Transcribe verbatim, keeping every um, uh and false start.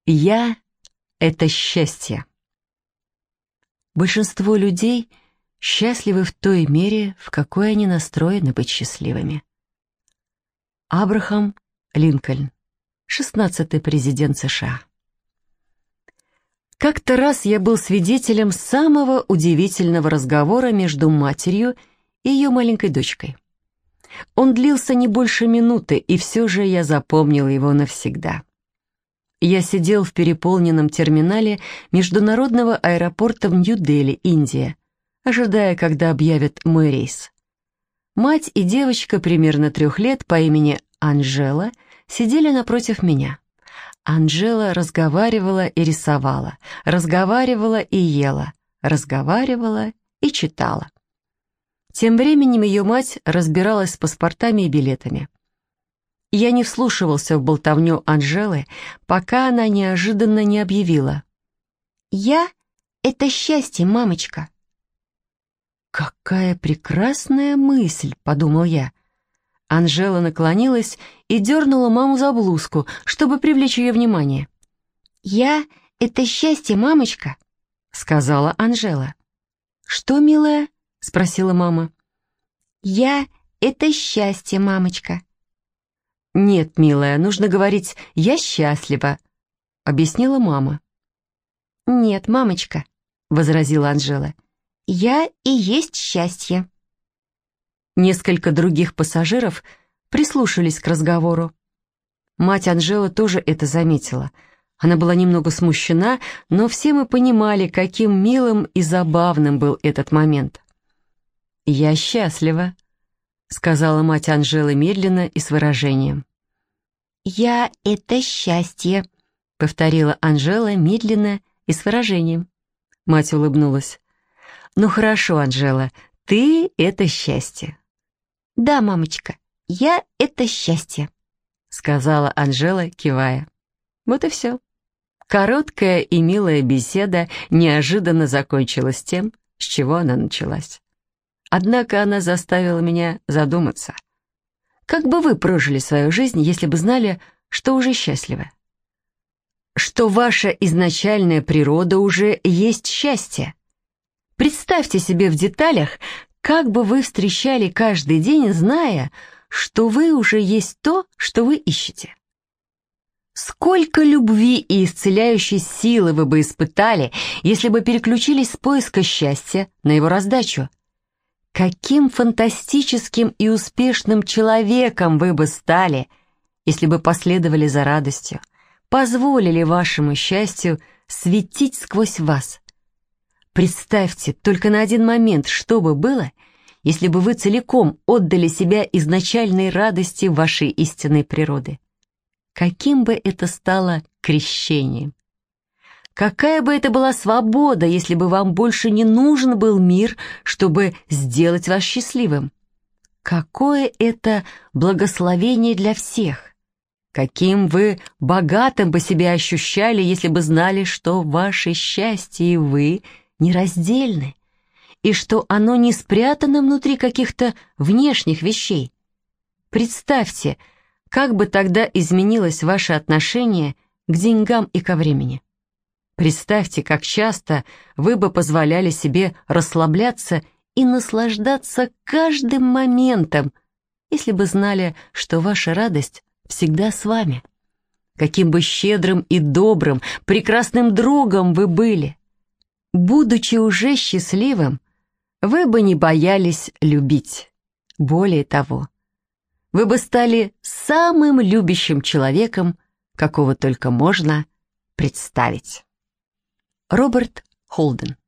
Я — это счастье. Большинство людей счастливы в той мере, в какой они настроены быть счастливыми. Абрахам Линкольн, шестнадцатый президент США. Как-то раз я был свидетелем самого удивительного разговора между матерью и ее маленькой дочкой. Он длился не больше минуты, и все же я запомнил его навсегда. Я сидел в переполненном терминале международного аэропорта в Нью-Дели, Индия, ожидая, когда объявят мой рейс. Мать и девочка примерно трех лет по имени Анжела сидели напротив меня. Анжела разговаривала и рисовала, разговаривала и ела, разговаривала и читала. Тем временем ее мать разбиралась с паспортами и билетами. Я не вслушивался в болтовню Анжелы, пока она неожиданно не объявила: «Я — это счастье, мамочка». «Какая прекрасная мысль!» — подумал я. Анжела наклонилась и дернула маму за блузку, чтобы привлечь ее внимание. «Я — это счастье, мамочка», — сказала Анжела. «Что, милая?» — спросила мама. «Я — это счастье, мамочка». «Нет, милая, нужно говорить «я счастлива», — объяснила мама. «Нет, мамочка», — возразила Анжела, — «я и есть счастье». Несколько других пассажиров прислушались к разговору. Мать Анжелы тоже это заметила. Она была немного смущена, но все мы понимали, каким милым и забавным был этот момент. «Я счастлива», — сказала мать Анжелы медленно и с выражением. «Я — это счастье», — повторила Анжела медленно и с выражением. Мать улыбнулась. «Ну хорошо, Анжела, ты — это счастье». «Да, мамочка, я — это счастье», — сказала Анжела, кивая. Вот и все. Короткая и милая беседа неожиданно закончилась тем, с чего она началась. Однако она заставила меня задуматься. Как бы вы прожили свою жизнь, если бы знали, что уже счастливы? Что ваша изначальная природа уже есть счастье? Представьте себе в деталях, как бы вы встречали каждый день, зная, что вы уже есть то, что вы ищете. Сколько любви и исцеляющей силы вы бы испытали, если бы переключились с поиска счастья на его раздачу? Каким фантастическим и успешным человеком вы бы стали, если бы последовали за радостью, позволили вашему счастью светить сквозь вас? Представьте только на один момент, что бы было, если бы вы целиком отдали себя изначальной радости вашей истинной природы. Каким бы это стало крещением? Какая бы это была свобода, если бы вам больше не нужен был мир, чтобы сделать вас счастливым? Какое это благословение для всех? Каким вы богатым бы себя ощущали, если бы знали, что ваше счастье и вы нераздельны, и что оно не спрятано внутри каких-то внешних вещей? Представьте, как бы тогда изменилось ваше отношение к деньгам и ко времени. Представьте, как часто вы бы позволяли себе расслабляться и наслаждаться каждым моментом, если бы знали, что ваша радость всегда с вами. Каким бы щедрым и добрым, прекрасным другом вы были. Будучи уже счастливым, вы бы не боялись любить. Более того, вы бы стали самым любящим человеком, какого только можно представить. Роберт Холден.